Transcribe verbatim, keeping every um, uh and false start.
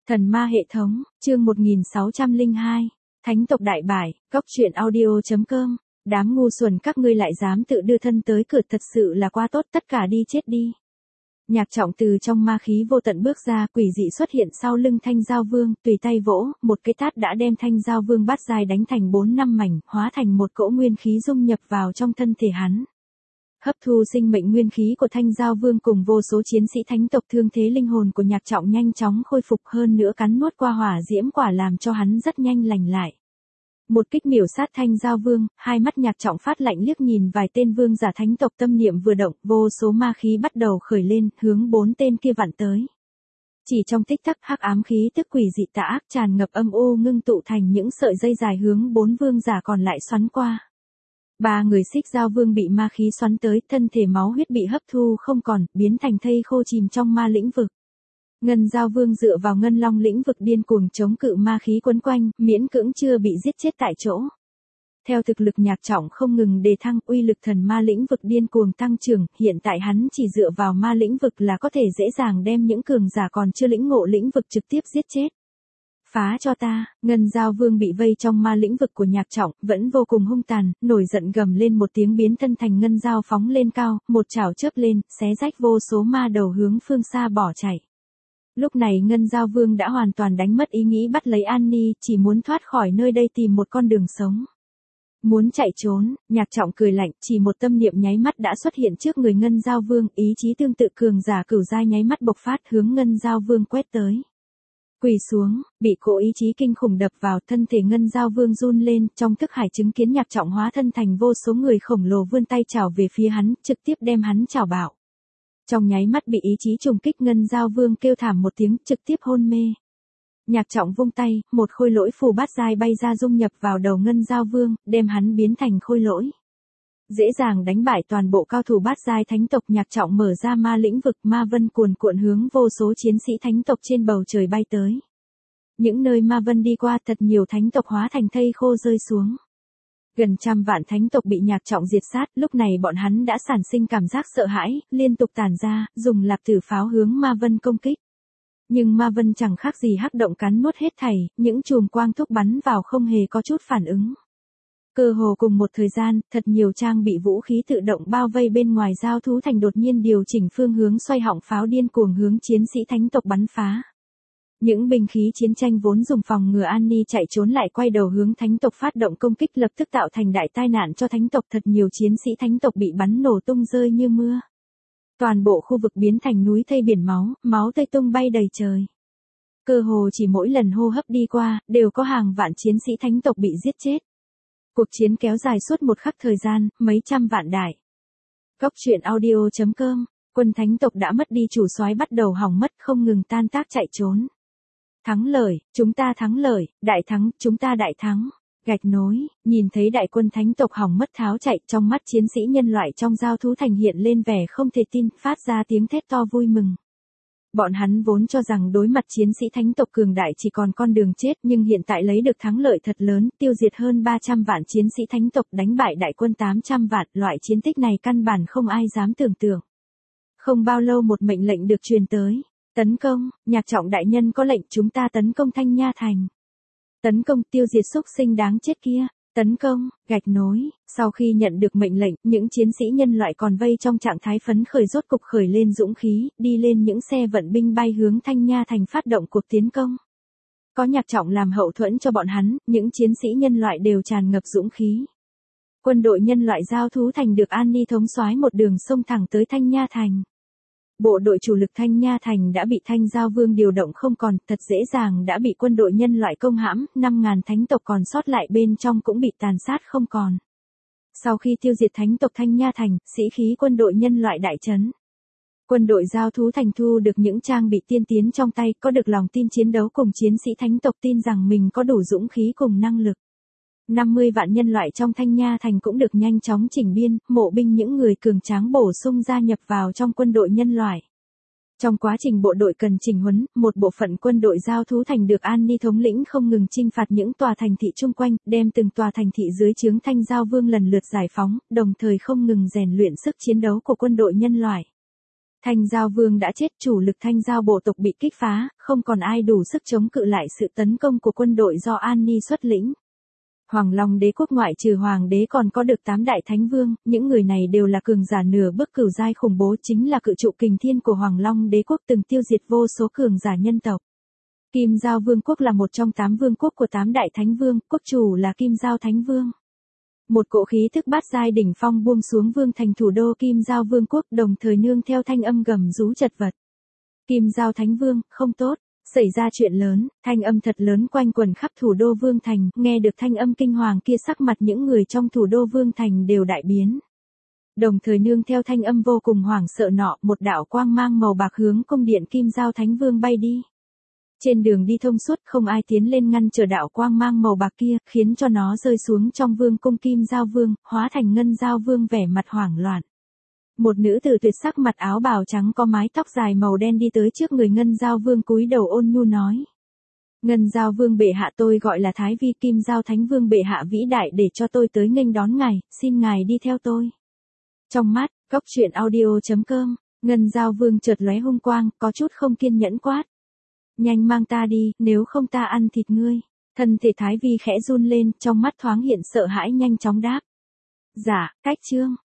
Thần ma hệ thống, chương một nghìn sáu trăm lẻ hai, Thánh tộc đại bại, góc truyện audio chấm com, đám ngu xuẩn các ngươi lại dám tự đưa thân tới cửa, thật sự là quá tốt, tất cả đi chết đi. Nhạc Trọng từ trong ma khí vô tận bước ra, quỷ dị xuất hiện sau lưng Thanh Giao Vương, tùy tay vỗ, một cái tát đã đem Thanh Giao Vương bát giai đánh thành bốn năm mảnh, hóa thành một cỗ nguyên khí dung nhập vào trong thân thể hắn. Hấp thu sinh mệnh nguyên khí của Thanh Giao Vương cùng vô số chiến sĩ thánh tộc, thương thế linh hồn của Nhạc Trọng nhanh chóng khôi phục, hơn nữa cắn nuốt qua hỏa diễm quả làm cho hắn rất nhanh lành lại. Một kích miểu sát Thanh Giao Vương, hai mắt Nhạc Trọng phát lạnh liếc nhìn vài tên vương giả thánh tộc, tâm niệm vừa động, vô số ma khí bắt đầu khởi lên, hướng bốn tên kia vặn tới. Chỉ trong tích tắc, hắc ám khí tức quỷ dị tà ác tràn ngập âm u ngưng tụ thành những sợi dây dài hướng bốn vương giả còn lại xoắn qua. Ba người Xích Giao Vương bị ma khí xoắn tới, thân thể máu huyết bị hấp thu không còn, biến thành thây khô chìm trong ma lĩnh vực. Ngân Giao Vương dựa vào Ngân Long lĩnh vực điên cuồng chống cự ma khí quấn quanh, miễn cưỡng chưa bị giết chết tại chỗ. Theo thực lực Nhạc Trọng không ngừng đề thăng, uy lực thần ma lĩnh vực điên cuồng tăng trưởng, hiện tại hắn chỉ dựa vào ma lĩnh vực là có thể dễ dàng đem những cường giả còn chưa lĩnh ngộ lĩnh vực trực tiếp giết chết. Phá cho ta, Ngân Giao Vương bị vây trong ma lĩnh vực của Nhạc Trọng, vẫn vô cùng hung tàn, nổi giận gầm lên một tiếng, biến thân thành ngân giao phóng lên cao, một chảo chớp lên, xé rách vô số ma đầu hướng phương xa bỏ chạy. Lúc này Ngân Giao Vương đã hoàn toàn đánh mất ý nghĩ bắt lấy An Ni, chỉ muốn thoát khỏi nơi đây tìm một con đường sống. Muốn chạy trốn, Nhạc Trọng cười lạnh, chỉ một tâm niệm nháy mắt đã xuất hiện trước người Ngân Giao Vương, ý chí tương tự cường giả cửu giai nháy mắt bộc phát hướng Ngân Giao Vương quét tới. Quỳ xuống, bị cỗ ý chí kinh khủng đập vào, thân thể Ngân Giao Vương run lên, trong thức hải chứng kiến Nhạc Trọng hóa thân thành vô số người khổng lồ vươn tay chảo về phía hắn, trực tiếp đem hắn chảo bạo. Trong nháy mắt bị ý chí trùng kích, Ngân Giao Vương kêu thảm một tiếng, trực tiếp hôn mê. Nhạc Trọng vung tay, một khôi lỗi phù bát giai bay ra dung nhập vào đầu Ngân Giao Vương, đem hắn biến thành khôi lỗi. Dễ dàng đánh bại toàn bộ cao thủ bát giai thánh tộc. Nhạc Trọng mở ra ma lĩnh vực, ma vân cuồn cuộn hướng vô số chiến sĩ thánh tộc trên bầu trời bay tới. Những nơi ma vân đi qua, thật nhiều thánh tộc hóa thành thây khô rơi xuống. Gần trăm vạn thánh tộc bị Nhạc Trọng diệt sát, lúc này bọn hắn đã sản sinh cảm giác sợ hãi, liên tục tản ra, dùng lạp tử pháo hướng ma vân công kích. Nhưng ma vân chẳng khác gì hắc động cắn nuốt hết thảy, những chùm quang thúc bắn vào không hề có chút phản ứng. Cơ hồ cùng một thời gian, thật nhiều trang bị vũ khí tự động bao vây bên ngoài giao thú thành đột nhiên điều chỉnh phương hướng, xoay họng pháo điên cuồng hướng chiến sĩ thánh tộc bắn phá. Những binh khí chiến tranh vốn dùng phòng ngừa An Ni chạy trốn lại quay đầu hướng thánh tộc phát động công kích, lập tức tạo thành đại tai nạn cho thánh tộc, thật nhiều chiến sĩ thánh tộc bị bắn nổ tung rơi như mưa. Toàn bộ khu vực biến thành núi thây biển máu, máu tươi tung bay đầy trời. Cơ hồ chỉ mỗi lần hô hấp đi qua, đều có hàng vạn chiến sĩ thánh tộc bị giết chết. Cuộc chiến kéo dài suốt một khắc thời gian, mấy trăm vạn đại. Góc truyện audio chấm com, quân thánh tộc đã mất đi chủ soái, bắt đầu hỏng mất, không ngừng tan tác chạy trốn. Thắng lợi, chúng ta thắng lợi, đại thắng, chúng ta đại thắng. Gạch nối, nhìn thấy đại quân thánh tộc hỏng mất tháo chạy, trong mắt chiến sĩ nhân loại trong giao thú thành hiện lên vẻ không thể tin, phát ra tiếng thét to vui mừng. Bọn hắn vốn cho rằng đối mặt chiến sĩ thánh tộc cường đại chỉ còn con đường chết, nhưng hiện tại lấy được thắng lợi thật lớn, tiêu diệt hơn ba trăm vạn chiến sĩ thánh tộc, đánh bại đại quân tám trăm vạn, loại chiến tích này căn bản không ai dám tưởng tượng. Không bao lâu một mệnh lệnh được truyền tới, tấn công, Nhạc Trọng đại nhân có lệnh, chúng ta tấn công Thanh Nha thành. Tấn công, tiêu diệt xúc sinh đáng chết kia. Tấn công, gạch nối, sau khi nhận được mệnh lệnh, những chiến sĩ nhân loại còn vây trong trạng thái phấn khởi rốt cục khởi lên dũng khí, đi lên những xe vận binh bay hướng Thanh Nha thành phát động cuộc tiến công. Có Nhạc Trọng làm hậu thuẫn cho bọn hắn, những chiến sĩ nhân loại đều tràn ngập dũng khí. Quân đội nhân loại giao thú thành được An Ni thống soái một đường sông thẳng tới Thanh Nha thành. Bộ đội chủ lực Thanh Nha thành đã bị Thanh Giao Vương điều động không còn, thật dễ dàng đã bị quân đội nhân loại công hãm, năm ngàn thánh tộc còn sót lại bên trong cũng bị tàn sát không còn. Sau khi tiêu diệt thánh tộc Thanh Nha thành, sĩ khí quân đội nhân loại đại trấn. Quân đội giao thú thành thu được những trang bị tiên tiến trong tay, có được lòng tin chiến đấu cùng chiến sĩ thánh tộc, tin rằng mình có đủ dũng khí cùng năng lực. năm mươi vạn nhân loại trong Thanh Nha thành cũng được nhanh chóng chỉnh biên, mộ binh những người cường tráng bổ sung gia nhập vào trong quân đội nhân loại. Trong quá trình bộ đội cần chỉnh huấn, một bộ phận quân đội giao thú thành được An Ni thống lĩnh không ngừng chinh phạt những tòa thành thị chung quanh, đem từng tòa thành thị dưới trướng Thanh Giao Vương lần lượt giải phóng, đồng thời không ngừng rèn luyện sức chiến đấu của quân đội nhân loại. Thanh Giao Vương đã chết, chủ lực Thanh Giao bộ tộc bị kích phá, không còn ai đủ sức chống cự lại sự tấn công của quân đội do An Ni xuất lĩnh. Hoàng Long đế quốc ngoại trừ hoàng đế còn có được tám đại thánh vương, những người này đều là cường giả nửa bước cửu giai khủng bố, chính là cự trụ kình thiên của Hoàng Long đế quốc từng tiêu diệt vô số cường giả nhân tộc. Kim Giao Vương quốc là một trong tám vương quốc của tám đại thánh vương, quốc chủ là Kim Giao Thánh Vương. Một cỗ khí thức bát giai đỉnh phong buông xuống vương thành thủ đô Kim Giao Vương quốc, đồng thời nương theo thanh âm gầm rú chật vật. Kim Giao Thánh Vương, không tốt, xảy ra chuyện lớn, thanh âm thật lớn quanh quẩn khắp thủ đô Vương thành, nghe được thanh âm kinh hoàng kia sắc mặt những người trong thủ đô Vương thành đều đại biến. Đồng thời nương theo thanh âm vô cùng hoảng sợ nọ, một đạo quang mang màu bạc hướng cung điện Kim Giao Thánh Vương bay đi. Trên đường đi thông suốt không ai tiến lên ngăn trở đạo quang mang màu bạc kia, khiến cho nó rơi xuống trong vương cung Kim Giao Vương, hóa thành Ngân Giao Vương vẻ mặt hoảng loạn. Một nữ tử tuyệt sắc mặc áo bào trắng có mái tóc dài màu đen đi tới trước người Ngân Giao Vương cúi đầu ôn nhu nói. Ngân Giao Vương bệ hạ, tôi gọi là Thái Vi, Kim Giao Thánh Vương bệ hạ vĩ đại để cho tôi tới nghênh đón ngài, xin ngài đi theo tôi. Trong mắt, góc truyện audio chấm com, Ngân Giao Vương chợt lóe hung quang, có chút không kiên nhẫn quát. Nhanh mang ta đi, nếu không ta ăn thịt ngươi. Thân thể Thái Vi khẽ run lên, trong mắt thoáng hiện sợ hãi nhanh chóng đáp. Dạ, cách chương.